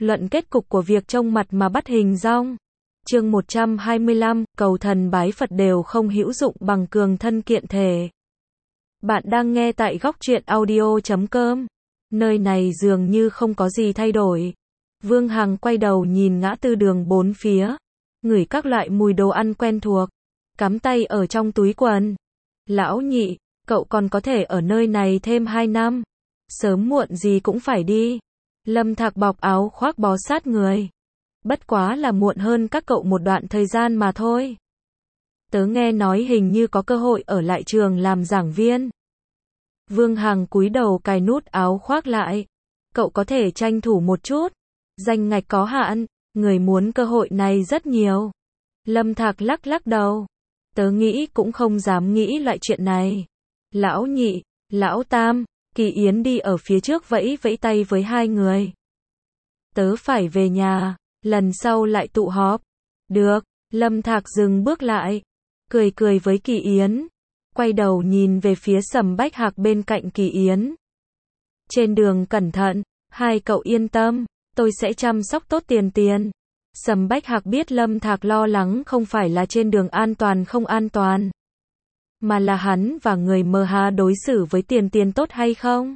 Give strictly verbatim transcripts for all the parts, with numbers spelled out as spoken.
Luận kết cục của việc trông mặt mà bắt hình dong. Chương một trăm hai mươi lăm, cầu thần bái Phật đều không hữu dụng bằng cường thân kiện thể. Bạn đang nghe tại góc truyện audio chấm com. Nơi này dường như không có gì thay đổi. Vương Hằng quay đầu nhìn ngã tư đường bốn phía, ngửi các loại mùi đồ ăn quen thuộc, cắm tay ở trong túi quần. Lão nhị, cậu còn có thể ở nơi này thêm hai năm. Sớm muộn gì cũng phải đi. Lâm Thạc bọc áo khoác bó sát người. Bất quá là muộn hơn các cậu một đoạn thời gian mà thôi. Tớ nghe nói hình như có cơ hội ở lại trường làm giảng viên. Vương Hằng cúi đầu cài nút áo khoác lại. Cậu có thể tranh thủ một chút. Danh ngạch có hạn, người muốn cơ hội này rất nhiều. Lâm Thạc lắc lắc đầu. Tớ nghĩ cũng không dám nghĩ loại chuyện này. Lão nhị, lão tam, Kỳ Yến đi ở phía trước vẫy vẫy tay với hai người. Tớ phải về nhà, lần sau lại tụ họp. Được, Lâm Thạc dừng bước lại, cười cười với Kỳ Yến, quay đầu nhìn về phía Sầm Bách Hạc bên cạnh Kỳ Yến. Trên đường cẩn thận, hai cậu yên tâm, tôi sẽ chăm sóc tốt Tiền Tiền. Sầm Bách Hạc biết Lâm Thạc lo lắng không phải là trên đường an toàn không an toàn, mà là hắn và người mờ hà đối xử với Tiền Tiền tốt hay không.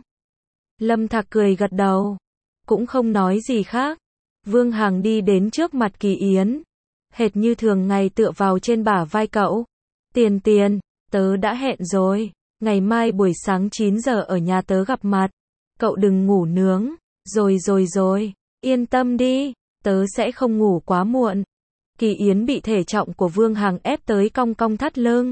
Lâm Thạc cười gật đầu, cũng không nói gì khác. Vương Hằng đi đến trước mặt Kỳ Yến, hệt như thường ngày tựa vào trên bả vai cậu. Tiền Tiền, tớ đã hẹn rồi, ngày mai buổi sáng chín giờ ở nhà tớ gặp mặt. Cậu đừng ngủ nướng. Rồi rồi rồi, yên tâm đi, tớ sẽ không ngủ quá muộn. Kỳ Yến bị thể trọng của Vương Hằng ép tới cong cong thắt lưng.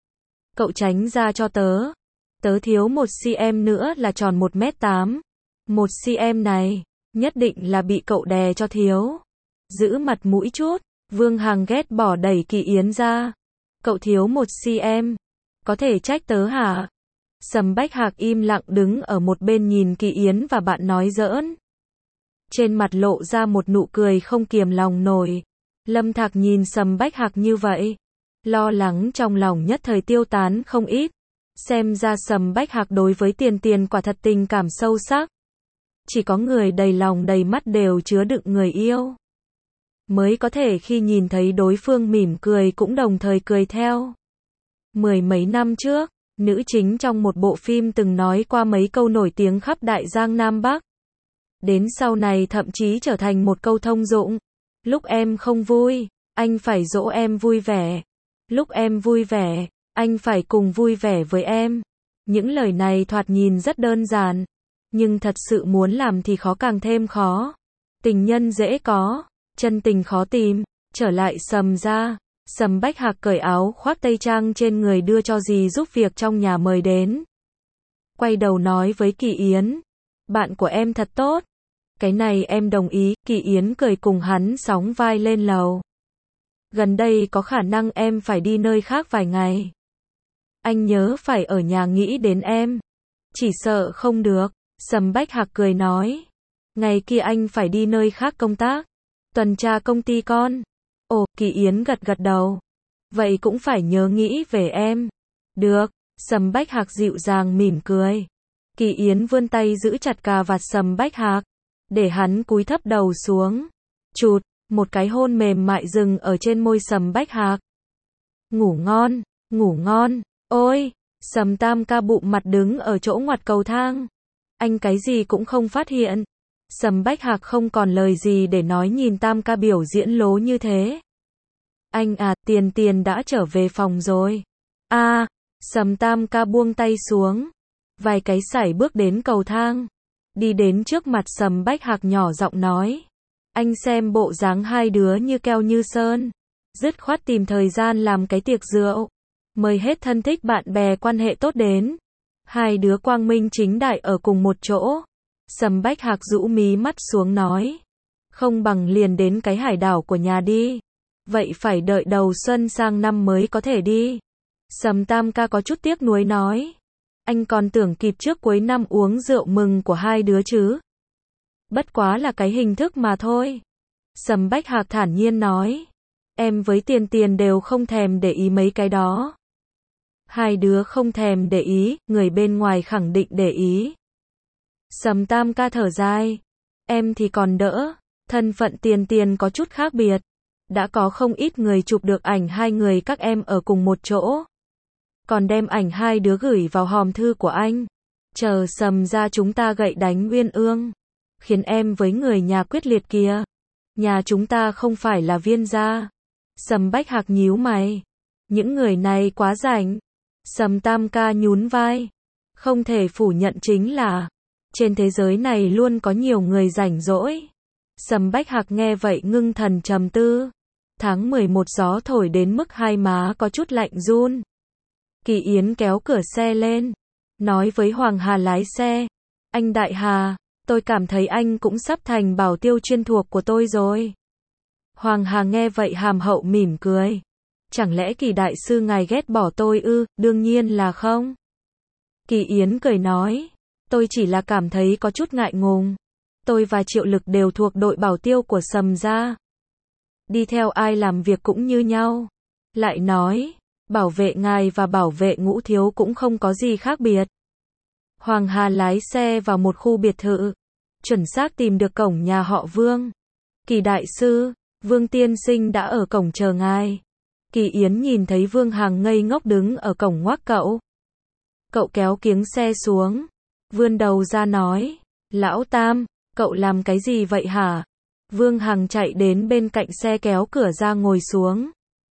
Cậu tránh ra cho tớ. Tớ thiếu một xăng-ti-mét nữa là tròn một mét tám. Một xăng-ti-mét này, nhất định là bị cậu đè cho thiếu. Giữ mặt mũi chút. Vương Hằng ghét bỏ đẩy Kỳ Yến ra. Cậu thiếu một xăng-ti-mét. Có thể trách tớ hả? Sầm Bách Hạc im lặng đứng ở một bên nhìn Kỳ Yến và bạn nói giỡn. Trên mặt lộ ra một nụ cười không kiềm lòng nổi. Lâm Thạc nhìn Sầm Bách Hạc như vậy, lo lắng trong lòng nhất thời tiêu tán không ít. Xem ra Sầm Bách Hạc đối với Tiền Tiền quả thật tình cảm sâu sắc. Chỉ có người đầy lòng đầy mắt đều chứa đựng người yêu, mới có thể khi nhìn thấy đối phương mỉm cười cũng đồng thời cười theo. Mười mấy năm trước, nữ chính trong một bộ phim từng nói qua mấy câu nổi tiếng khắp Đại Giang Nam Bắc. Đến sau này thậm chí trở thành một câu thông dụng. Lúc em không vui, anh phải dỗ em vui vẻ. Lúc em vui vẻ, anh phải cùng vui vẻ với em. Những lời này thoạt nhìn rất đơn giản, nhưng thật sự muốn làm thì khó càng thêm khó. Tình nhân dễ có, chân tình khó tìm. Trở lại Sầm ra, Sầm Bách Hạc cởi áo khoác tây trang trên người đưa cho dì giúp việc trong nhà mời đến. Quay đầu nói với Kỳ Yến, bạn của em thật tốt. Cái này em đồng ý. Kỳ Yến cười cùng hắn sóng vai lên lầu. Gần đây có khả năng em phải đi nơi khác vài ngày. Anh nhớ phải ở nhà nghĩ đến em. Chỉ sợ không được. Sầm Bách Hạc cười nói. Ngày kia anh phải đi nơi khác công tác. Tuần tra công ty con. Ồ, Kỳ Yến gật gật đầu. Vậy cũng phải nhớ nghĩ về em. Được. Sầm Bách Hạc dịu dàng mỉm cười. Kỳ Yến vươn tay giữ chặt cà vạt Sầm Bách Hạc, để hắn cúi thấp đầu xuống. Chụt, một cái hôn mềm mại dừng ở trên môi Sầm Bách Hạc. Ngủ ngon, ngủ ngon. Ôi, Sầm Tam ca bụng mặt đứng ở chỗ ngoặt cầu thang. Anh cái gì cũng không phát hiện. Sầm Bách Hạc không còn lời gì để nói nhìn Tam ca biểu diễn lố như thế. Anh à, Tiền Tiền đã trở về phòng rồi. À, Sầm Tam ca buông tay xuống. Vài cái sải bước đến cầu thang. Đi đến trước mặt Sầm Bách Hạc nhỏ giọng nói. Anh xem bộ dáng hai đứa như keo như sơn. Dứt khoát tìm thời gian làm cái tiệc rượu. Mời hết thân thích bạn bè quan hệ tốt đến. Hai đứa quang minh chính đại ở cùng một chỗ. Sầm Bách Hạc rũ mí mắt xuống nói. Không bằng liền đến cái hải đảo của nhà đi. Vậy phải đợi đầu xuân sang năm mới có thể đi. Sầm Tam ca có chút tiếc nuối nói. Anh còn tưởng kịp trước cuối năm uống rượu mừng của hai đứa chứ. Bất quá là cái hình thức mà thôi. Sầm Bách Hạc thản nhiên nói. Em với Tiền Tiền đều không thèm để ý mấy cái đó. Hai đứa không thèm để ý, người bên ngoài khẳng định để ý. Sầm Tam ca thở dài. Em thì còn đỡ. Thân phận Tiền Tiền có chút khác biệt. Đã có không ít người chụp được ảnh hai người các em ở cùng một chỗ. Còn đem ảnh hai đứa gửi vào hòm thư của anh. Chờ Sầm ra chúng ta gậy đánh Uyên Ương. Khiến em với người nhà quyết liệt kia. Nhà chúng ta không phải là Viên gia. Sầm Bách Hạc nhíu mày. Những người này quá rảnh. Sầm Tam ca nhún vai. Không thể phủ nhận chính là trên thế giới này luôn có nhiều người rảnh rỗi. Sầm Bách Hạc nghe vậy ngưng thần trầm tư. Tháng mười một gió thổi đến mức hai má có chút lạnh run. Kỳ Yến kéo cửa xe lên. Nói với Hoàng Hà lái xe. Anh Đại Hà, tôi cảm thấy anh cũng sắp thành bảo tiêu chuyên thuộc của tôi rồi. Hoàng Hà nghe vậy hàm hậu mỉm cười. Chẳng lẽ Kỳ đại sư ngài ghét bỏ tôi ư? Đương nhiên là không. Kỳ Yến cười nói. Tôi chỉ là cảm thấy có chút ngại ngùng. Tôi và Triệu Lực đều thuộc đội bảo tiêu của Sầm gia. Đi theo ai làm việc cũng như nhau. Lại nói, bảo vệ ngài và bảo vệ Ngũ thiếu cũng không có gì khác biệt. Hoàng Hà lái xe vào một khu biệt thự. Chuẩn xác tìm được cổng nhà họ Vương. Kỳ đại sư, Vương tiên sinh đã ở cổng chờ ngài. Kỳ Yến nhìn thấy Vương Hằng ngây ngốc đứng ở cổng ngoác cậu. Cậu kéo kiếng xe xuống. Vươn đầu ra nói. Lão Tam, cậu làm cái gì vậy hả? Vương Hằng chạy đến bên cạnh xe kéo cửa ra ngồi xuống.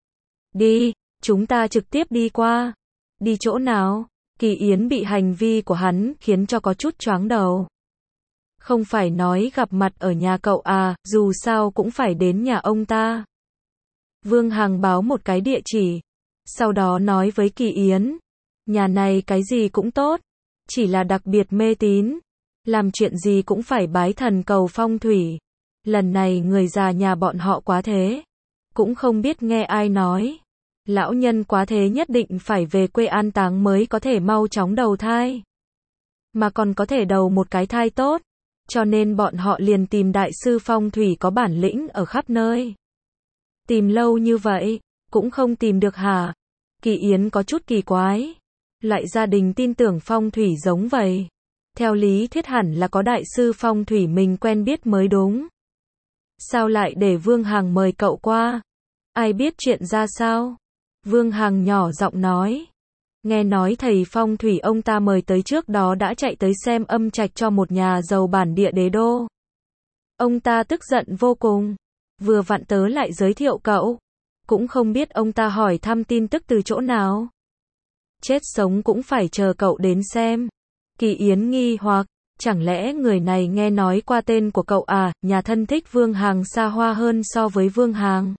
Đi, chúng ta trực tiếp đi qua. Đi chỗ nào? Kỳ Yến bị hành vi của hắn khiến cho có chút choáng đầu. Không phải nói gặp mặt ở nhà cậu à, dù sao cũng phải đến nhà ông ta. Vương Hằng báo một cái địa chỉ. Sau đó nói với Kỳ Yến. Nhà này cái gì cũng tốt. Chỉ là đặc biệt mê tín. Làm chuyện gì cũng phải bái thần cầu phong thủy. Lần này người già nhà bọn họ quá thế. Cũng không biết nghe ai nói. Lão nhân quá thế nhất định phải về quê an táng mới có thể mau chóng đầu thai. Mà còn có thể đầu một cái thai tốt. Cho nên bọn họ liền tìm đại sư phong thủy có bản lĩnh ở khắp nơi. Tìm lâu như vậy, cũng không tìm được hả? Kỳ Yến có chút kỳ quái. Lại gia đình tin tưởng phong thủy giống vậy. Theo lý thuyết hẳn là có đại sư phong thủy mình quen biết mới đúng. Sao lại để Vương Hằng mời cậu qua? Ai biết chuyện ra sao? Vương Hằng nhỏ giọng nói. Nghe nói thầy phong thủy ông ta mời tới trước đó đã chạy tới xem âm trạch cho một nhà giàu bản địa đế đô. Ông ta tức giận vô cùng. Vừa vặn tớ lại giới thiệu cậu. Cũng không biết ông ta hỏi thăm tin tức từ chỗ nào. Chết sống cũng phải chờ cậu đến xem. Kỳ Yến nghi hoặc. Chẳng lẽ người này nghe nói qua tên của cậu à? Nhà thân thích Vương Hằng xa hoa hơn so với Vương Hằng.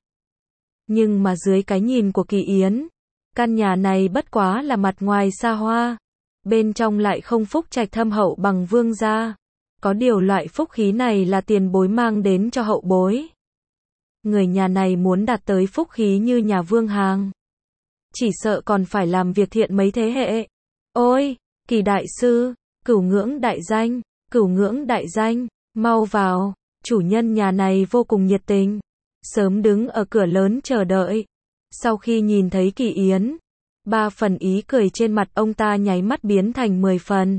Nhưng mà dưới cái nhìn của Kỳ Yến, căn nhà này bất quá là mặt ngoài xa hoa. Bên trong lại không phúc trạch thâm hậu bằng Vương gia. Có điều loại phúc khí này là tiền bối mang đến cho hậu bối. Người nhà này muốn đạt tới phúc khí như nhà Vương Hằng. Chỉ sợ còn phải làm việc thiện mấy thế hệ. Ôi, Kỳ đại sư, cửu ngưỡng đại danh, cửu ngưỡng đại danh, mau vào. Chủ nhân nhà này vô cùng nhiệt tình. Sớm đứng ở cửa lớn chờ đợi. Sau khi nhìn thấy Kỳ Yến, ba phần ý cười trên mặt ông ta nháy mắt biến thành mười phần.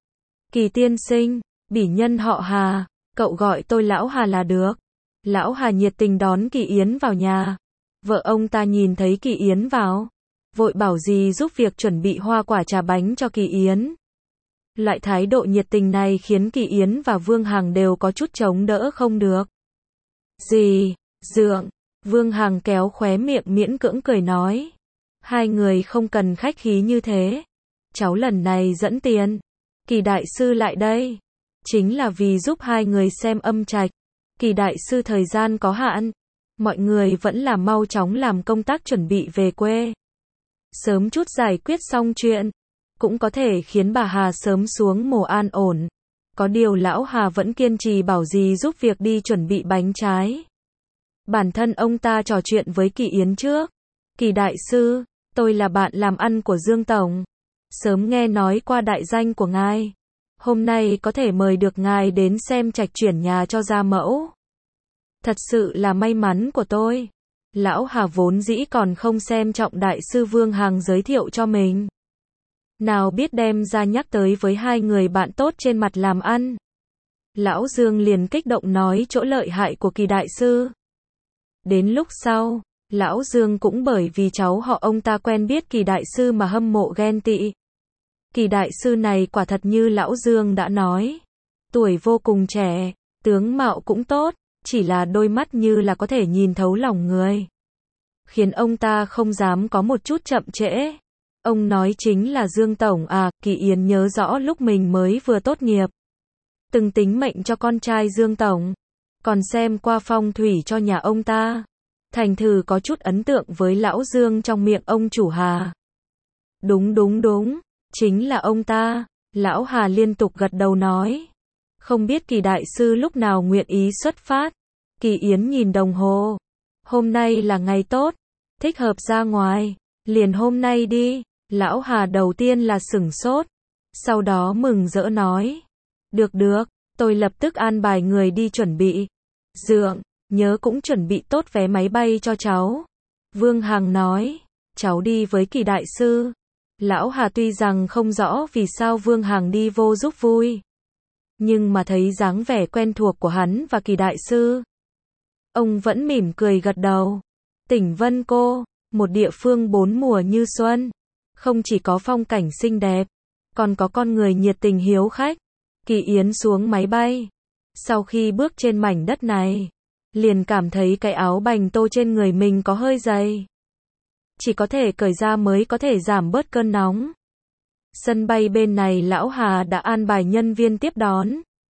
Kỳ tiên sinh, bỉ nhân họ Hà, cậu gọi tôi Lão Hà là được. Lão Hà nhiệt tình đón Kỳ Yến vào nhà. Vợ ông ta nhìn thấy Kỳ Yến vào, vội bảo dì giúp việc chuẩn bị hoa quả trà bánh cho Kỳ Yến. Loại thái độ nhiệt tình này khiến Kỳ Yến và Vương Hằng đều có chút chống đỡ không được. Dì, dượng, Vương Hằng kéo khóe miệng miễn cưỡng cười nói. Hai người không cần khách khí như thế. Cháu lần này dẫn tiền. Kỳ đại sư lại đây. Chính là vì giúp hai người xem âm trạch. Kỳ đại sư thời gian có hạn. Mọi người vẫn là mau chóng làm công tác chuẩn bị về quê. Sớm chút giải quyết xong chuyện. Cũng có thể khiến bà Hà sớm xuống mồ an ổn. Có điều lão Hà vẫn kiên trì bảo dì giúp việc đi chuẩn bị bánh trái. Bản thân ông ta trò chuyện với Kỳ Yến trước. Kỳ đại sư, tôi là bạn làm ăn của Dương Tổng. Sớm nghe nói qua đại danh của ngài. Hôm nay có thể mời được ngài đến xem trạch chuyển nhà cho gia mẫu. Thật sự là may mắn của tôi. Lão Hà vốn dĩ còn không xem trọng đại sư Vương Hằng giới thiệu cho mình. Nào biết đem ra nhắc tới với hai người bạn tốt trên mặt làm ăn. Lão Dương liền kích động nói chỗ lợi hại của Kỳ đại sư. Đến lúc sau, Lão Dương cũng bởi vì cháu họ ông ta quen biết Kỳ đại sư mà hâm mộ ghen tị. Kỳ đại sư này quả thật như Lão Dương đã nói, tuổi vô cùng trẻ, tướng mạo cũng tốt, chỉ là đôi mắt như là có thể nhìn thấu lòng người, khiến ông ta không dám có một chút chậm trễ. Ông nói chính là Dương Tổng à, Kỳ Yến nhớ rõ lúc mình mới vừa tốt nghiệp, từng tính mệnh cho con trai Dương Tổng, còn xem qua phong thủy cho nhà ông ta, thành thử có chút ấn tượng với Lão Dương trong miệng ông chủ Hà. Đúng đúng đúng, chính là ông ta, Lão Hà liên tục gật đầu nói. Không biết Kỳ đại sư lúc nào nguyện ý xuất phát. Kỳ Yến nhìn đồng hồ, hôm nay là ngày tốt, thích hợp ra ngoài, liền hôm nay đi. Lão Hà đầu tiên là sửng sốt, sau đó mừng rỡ nói, được được, tôi lập tức an bài người đi chuẩn bị. Dượng, nhớ cũng chuẩn bị tốt vé máy bay cho cháu. Vương Hằng nói, cháu đi với Kỳ đại sư. Lão Hà tuy rằng không rõ vì sao Vương Hằng đi vô giúp vui, nhưng mà thấy dáng vẻ quen thuộc của hắn và Kỳ đại sư, ông vẫn mỉm cười gật đầu. Tỉnh Vân Cô, một địa phương bốn mùa như xuân, không chỉ có phong cảnh xinh đẹp, còn có con người nhiệt tình hiếu khách. Kỳ Yến xuống máy bay, sau khi bước trên mảnh đất này, liền cảm thấy cái áo bành tô trên người mình có hơi dày, chỉ có thể cởi ra mới có thể giảm bớt cơn nóng. Sân bay bên này Lão Hà đã an bài nhân viên tiếp đón.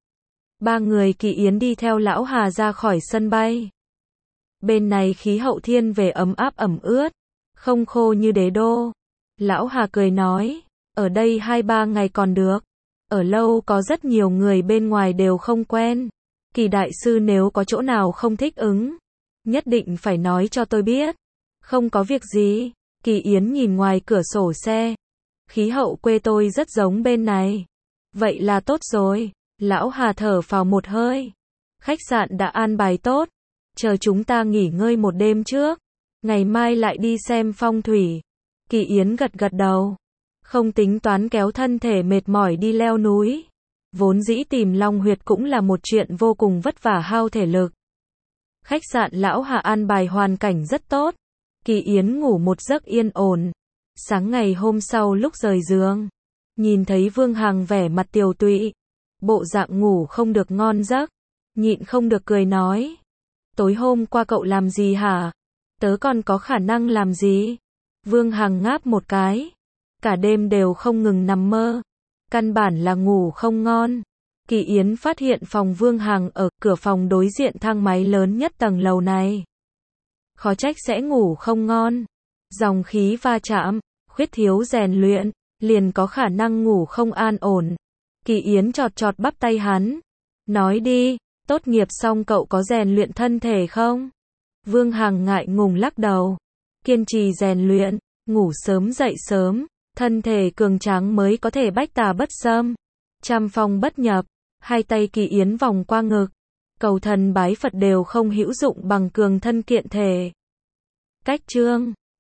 Ba người Kỳ Yến đi theo Lão Hà ra khỏi sân bay. Bên này khí hậu thiên về ấm áp ẩm ướt, không khô như đế đô. Lão Hà cười nói, ở đây hai ba ngày còn được, ở lâu có rất nhiều người bên ngoài đều không quen. Kỳ đại sư nếu có chỗ nào không thích ứng, nhất định phải nói cho tôi biết. Không có việc gì. Kỳ Yến nhìn ngoài cửa sổ xe, khí hậu quê tôi rất giống bên này. Vậy là tốt rồi. Lão Hà thở phào một hơi. Khách sạn đã an bài tốt, chờ chúng ta nghỉ ngơi một đêm trước, ngày mai lại đi xem phong thủy. Kỳ Yến gật gật đầu, không tính toán kéo thân thể mệt mỏi đi leo núi. Vốn dĩ tìm Long Huyệt cũng là một chuyện vô cùng vất vả hao thể lực. Khách sạn Lão Hà an bài hoàn cảnh rất tốt. Kỳ Yến ngủ một giấc yên ổn. Sáng ngày hôm sau lúc rời giường, nhìn thấy Vương Hằng vẻ mặt tiều tụy, bộ dạng ngủ không được ngon giấc, nhịn không được cười nói, tối hôm qua cậu làm gì hả? Tớ còn có khả năng làm gì? Vương Hằng ngáp một cái, cả đêm đều không ngừng nằm mơ, căn bản là ngủ không ngon. Kỳ Yến phát hiện phòng Vương Hằng ở cửa phòng đối diện thang máy lớn nhất tầng lầu này. Khó trách sẽ ngủ không ngon. Dòng khí va chạm, khuyết thiếu rèn luyện, liền có khả năng ngủ không an ổn. Kỳ Yến chọt chọt bắp tay hắn, nói đi, tốt nghiệp xong cậu có rèn luyện thân thể không? Vương Hằng ngại ngùng lắc đầu, kiên trì rèn luyện, ngủ sớm dậy sớm, thân thể cường tráng mới có thể bách tà bất xâm, trăm phong bất nhập. Hai tay Kỳ Yến vòng qua ngực, cầu thần bái Phật đều không hữu dụng bằng cường thân kiện thể. Cách chương